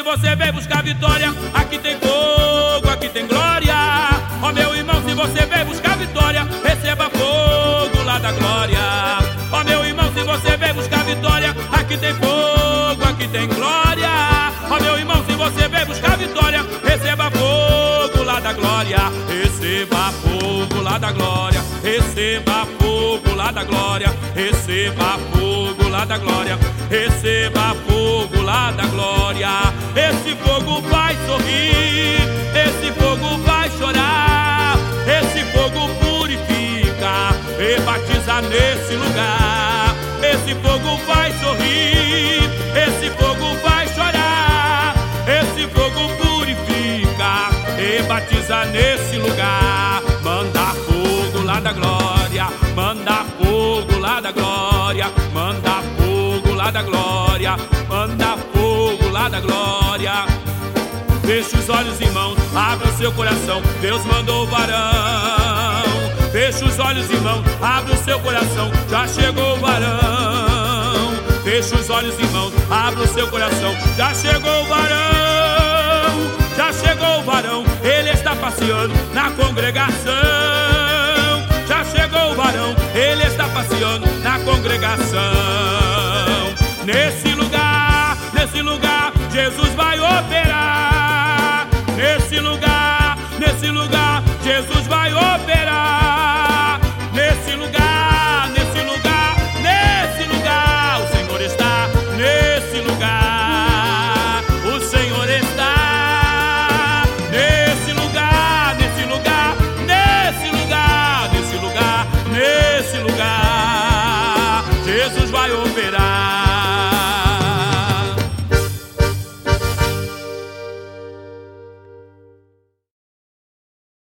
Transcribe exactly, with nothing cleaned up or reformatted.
você veio buscar vitória, aqui tem fogo, aqui tem glória. Ó meu irmão, se você veio buscar vitória, receba fogo lá da glória. Ó meu irmão, se você veio buscar vitória, aqui tem fogo, aqui tem glória. Ó meu irmão, se você veio buscar vitória, receba fogo lá da glória. Receba fogo lá da glória. Receba fogo lá da glória. Receba fogo lá da glória. Receba fogo lá da glória. Esse fogo vai sorrir, esse fogo vai chorar, esse fogo purifica e batiza nesse lugar. Esse fogo vai sorrir, esse fogo vai chorar, esse fogo purifica e batiza nesse lugar. Manda fogo lá da glória, manda fogo lá da glória, manda fogo lá da glória, manda fogo lá da glória. Feche os olhos, irmão, abre o seu coração, Deus mandou o varão. Feche os olhos, irmão, abre o seu coração, já chegou o varão. Feche os olhos, irmão, abre o seu coração, já chegou o varão. Já chegou o varão, ele está passeando na congregação. Já chegou o varão, ele está passeando na congregação. Nesse lugar, nesse lugar, Jesus vai operar. Nesse lugar, nesse lugar, Jesus vai operar. Nesse lugar, nesse lugar, nesse lugar, o Senhor está nesse lugar. O Senhor está nesse lugar, nesse lugar, nesse lugar, nesse lugar, nesse lugar. Jesus vai operar.